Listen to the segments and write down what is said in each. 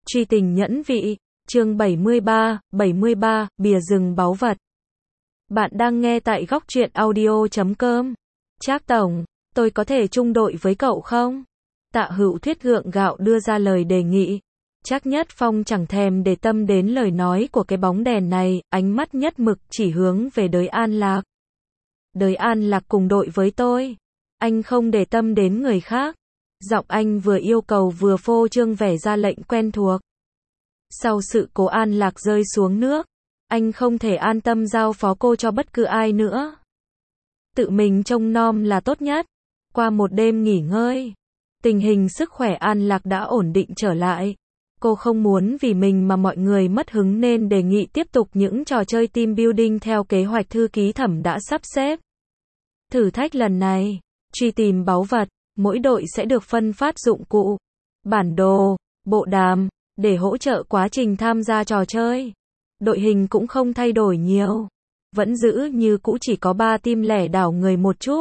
Truy tình nhẫn vị, chương 73, bìa rừng báu vật. Bạn đang nghe tại góc truyện audio.com. Trác tổng, tôi có thể chung đội với cậu không? Tạ Hữu Thuyết gượng gạo đưa ra lời đề nghị. Trác Nhất Phong chẳng thèm để tâm đến lời nói của cái bóng đèn này, ánh mắt nhất mực chỉ hướng về Đới An Lạc. Đới An Lạc cùng đội với tôi. Anh không để tâm đến người khác. Giọng anh vừa yêu cầu vừa phô trương vẻ ra lệnh quen thuộc. Sau sự cố An Lạc rơi xuống nước, anh không thể an tâm giao phó cô cho bất cứ ai nữa. Tự mình trông nom là tốt nhất. Qua một đêm nghỉ ngơi, tình hình sức khỏe An Lạc đã ổn định trở lại. Cô không muốn vì mình mà mọi người mất hứng nên đề nghị tiếp tục những trò chơi team building theo kế hoạch thư ký Thẩm đã sắp xếp. Thử thách lần này, truy tìm báu vật, mỗi đội sẽ được phân phát dụng cụ, bản đồ, bộ đàm, để hỗ trợ quá trình tham gia trò chơi. Đội hình cũng không thay đổi nhiều, vẫn giữ như cũ, chỉ có 3 team lẻ đảo người một chút.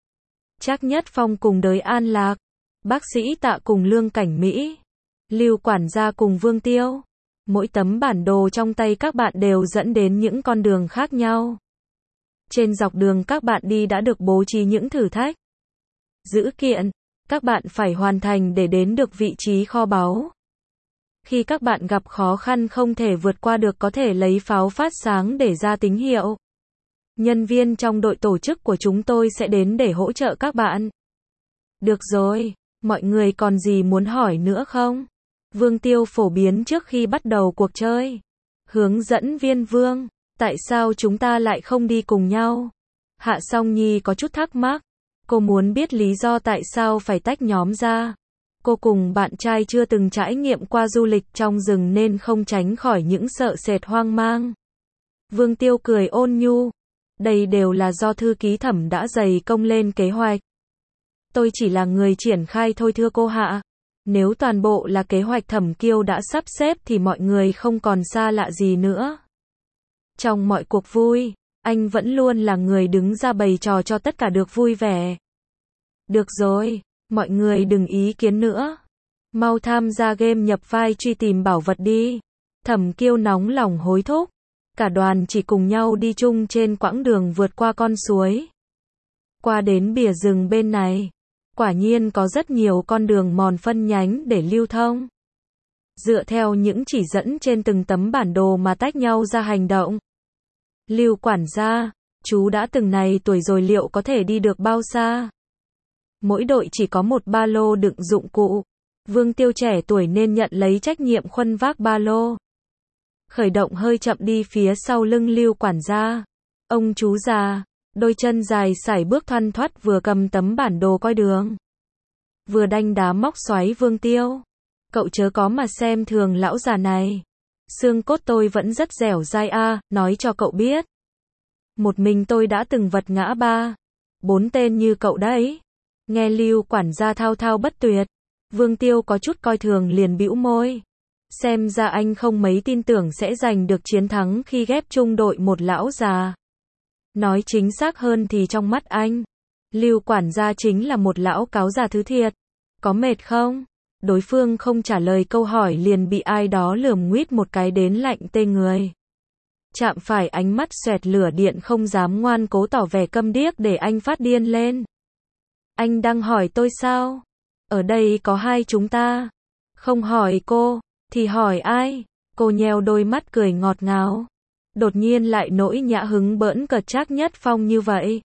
Trác Nhất Phong cùng Đới An Lạc, bác sĩ Tạ cùng Lương Cảnh Mỹ, Lưu quản gia cùng Vương Tiêu. Mỗi tấm bản đồ trong tay các bạn đều dẫn đến những con đường khác nhau. Trên dọc đường các bạn đi đã được bố trí những thử thách, dữ kiện, các bạn phải hoàn thành để đến được vị trí kho báu. Khi các bạn gặp khó khăn không thể vượt qua được có thể lấy pháo phát sáng để ra tín hiệu. Nhân viên trong đội tổ chức của chúng tôi sẽ đến để hỗ trợ các bạn. Được rồi, mọi người còn gì muốn hỏi nữa không? Vương Tiêu phổ biến trước khi bắt đầu cuộc chơi. Hướng dẫn viên Vương, tại sao chúng ta lại không đi cùng nhau? Hạ Song Nhi có chút thắc mắc. Cô muốn biết lý do tại sao phải tách nhóm ra. Cô cùng bạn trai chưa từng trải nghiệm qua du lịch trong rừng nên không tránh khỏi những sợ sệt hoang mang. Vương Tiêu cười ôn nhu. Đây đều là do thư ký Thẩm đã dày công lên kế hoạch. Tôi chỉ là người triển khai thôi thưa cô Hạ. Nếu toàn bộ là kế hoạch Thẩm Kiêu đã sắp xếp thì mọi người không còn xa lạ gì nữa. Trong mọi cuộc vui, anh vẫn luôn là người đứng ra bày trò cho tất cả được vui vẻ. Được rồi, mọi người đừng ý kiến nữa. Mau tham gia game nhập vai truy tìm bảo vật đi. Thẩm Kiêu nóng lòng hối thúc. Cả đoàn chỉ cùng nhau đi chung trên quãng đường vượt qua con suối. Qua đến bìa rừng bên này, quả nhiên có rất nhiều con đường mòn phân nhánh để lưu thông. Dựa theo những chỉ dẫn trên từng tấm bản đồ mà tách nhau ra hành động. Lưu quản gia, chú đã từng này tuổi rồi liệu có thể đi được bao xa? Mỗi đội chỉ có một ba lô đựng dụng cụ. Vương Tiêu trẻ tuổi nên nhận lấy trách nhiệm khuân vác ba lô. Khởi động hơi chậm đi phía sau lưng Lưu quản gia. Ông chú già, đôi chân dài sải bước thoăn thoắt vừa cầm tấm bản đồ coi đường, vừa đanh đá móc xoáy Vương Tiêu. Cậu chớ có mà xem thường lão già này. Xương cốt tôi vẫn rất dẻo dai nói cho cậu biết. Một mình tôi đã từng vật ngã 3-4 tên như cậu đấy. Nghe Lưu quản gia thao thao bất tuyệt, Vương Tiêu có chút coi thường liền bĩu môi. Xem ra anh không mấy tin tưởng sẽ giành được chiến thắng khi ghép chung đội một lão già. Nói chính xác hơn thì trong mắt anh, Lưu quản gia chính là một lão cáo già thứ thiệt. Có mệt không? Đối phương không trả lời câu hỏi liền bị ai đó lườm nguýt một cái đến lạnh tê người. Chạm phải ánh mắt xoẹt lửa điện không dám ngoan cố tỏ vẻ câm điếc để anh phát điên lên. Anh đang hỏi tôi sao? Ở đây có hai chúng ta. Không hỏi cô, thì hỏi ai? Cô nheo đôi mắt cười ngọt ngào. Đột nhiên lại nỗi nhã hứng bỡn cợt Trác Nhất Phong như vậy.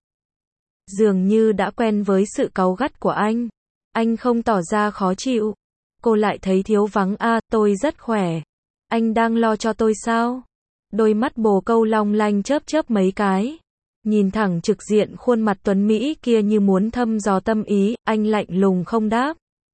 Dường như đã quen với sự cáu gắt của anh. Anh không tỏ ra khó chịu. Cô lại thấy thiếu vắng tôi rất khỏe. Anh đang lo cho tôi sao? Đôi mắt bồ câu long lanh chớp chớp mấy cái. Nhìn thẳng trực diện khuôn mặt tuấn Mỹ kia như muốn thăm dò tâm ý, anh lạnh lùng không đáp.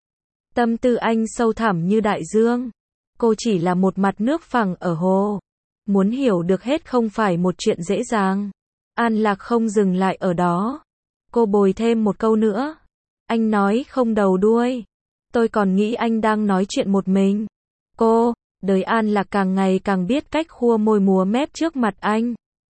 Tâm tư anh sâu thẳm như đại dương. Cô chỉ là một mặt nước phẳng ở hồ. Muốn hiểu được hết không phải một chuyện dễ dàng. An Lạc không dừng lại ở đó. Cô bồi thêm một câu nữa. Anh nói không đầu đuôi. Tôi còn nghĩ anh đang nói chuyện một mình. Cô, Đới An Lạc càng ngày càng biết cách khua môi múa mép trước mặt anh.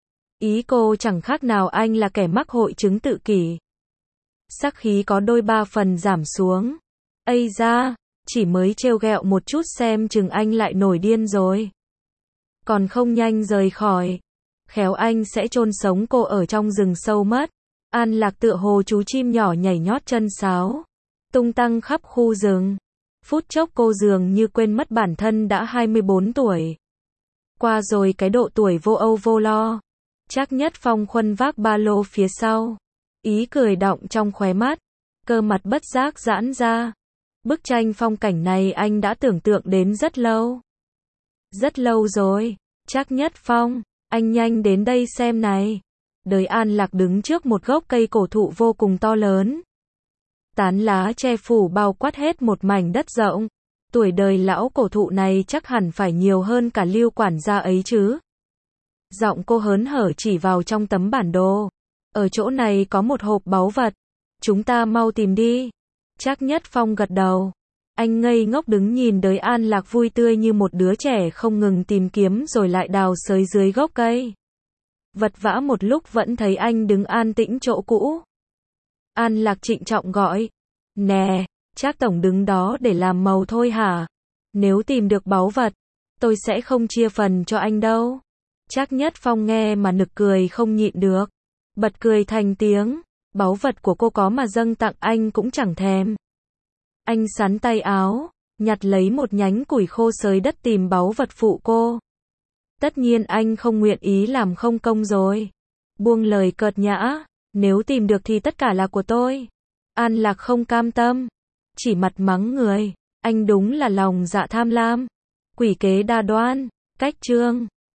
Ý cô chẳng khác nào anh là kẻ mắc hội chứng tự kỷ. Sắc khí có đôi ba phần giảm xuống. Ây da, chỉ mới trêu ghẹo một chút xem chừng anh lại nổi điên rồi. Còn không nhanh rời khỏi, khéo anh sẽ chôn sống cô ở trong rừng sâu mất. An Lạc tựa hồ chú chim nhỏ nhảy nhót chân sáo, tung tăng khắp khu rừng. Phút chốc cô dường như quên mất bản thân đã 24 tuổi. Qua rồi cái độ tuổi vô âu vô lo. Trác Nhất Phong khuân vác ba lô phía sau, ý cười đọng trong khóe mắt, cơ mặt bất giác giãn ra. Bức tranh phong cảnh này anh đã tưởng tượng đến rất lâu. Rất lâu rồi. Trác Nhất Phong, anh nhanh đến đây xem này. Đời An Lạc đứng trước một gốc cây cổ thụ vô cùng to lớn. Tán lá che phủ bao quát hết một mảnh đất rộng. Tuổi đời lão cổ thụ này chắc hẳn phải nhiều hơn cả Lưu quản gia ấy chứ. Giọng cô hớn hở chỉ vào trong tấm bản đồ. Ở chỗ này có một hộp báu vật. Chúng ta mau tìm đi. Trác Nhất Phong gật đầu. Anh ngây ngốc đứng nhìn đời An Lạc vui tươi như một đứa trẻ không ngừng tìm kiếm rồi lại đào xới dưới gốc cây. Vật vã một lúc vẫn thấy anh đứng an tĩnh chỗ cũ. An Lạc trịnh trọng gọi. Nè, Trác tổng đứng đó để làm màu thôi hả? Nếu tìm được báu vật, tôi sẽ không chia phần cho anh đâu. Trác Nhất Phong nghe mà nực cười không nhịn được. Bật cười thành tiếng. Báu vật của cô có mà dâng tặng anh cũng chẳng thèm. Anh sắn tay áo, nhặt lấy một nhánh củi khô xới đất tìm báu vật phụ cô. Tất nhiên anh không nguyện ý làm không công rồi. Buông lời cợt nhã, nếu tìm được thì tất cả là của tôi. An Lạc không cam tâm, chỉ mặt mắng người, anh đúng là lòng dạ tham lam, quỷ kế đa đoan, cách chương.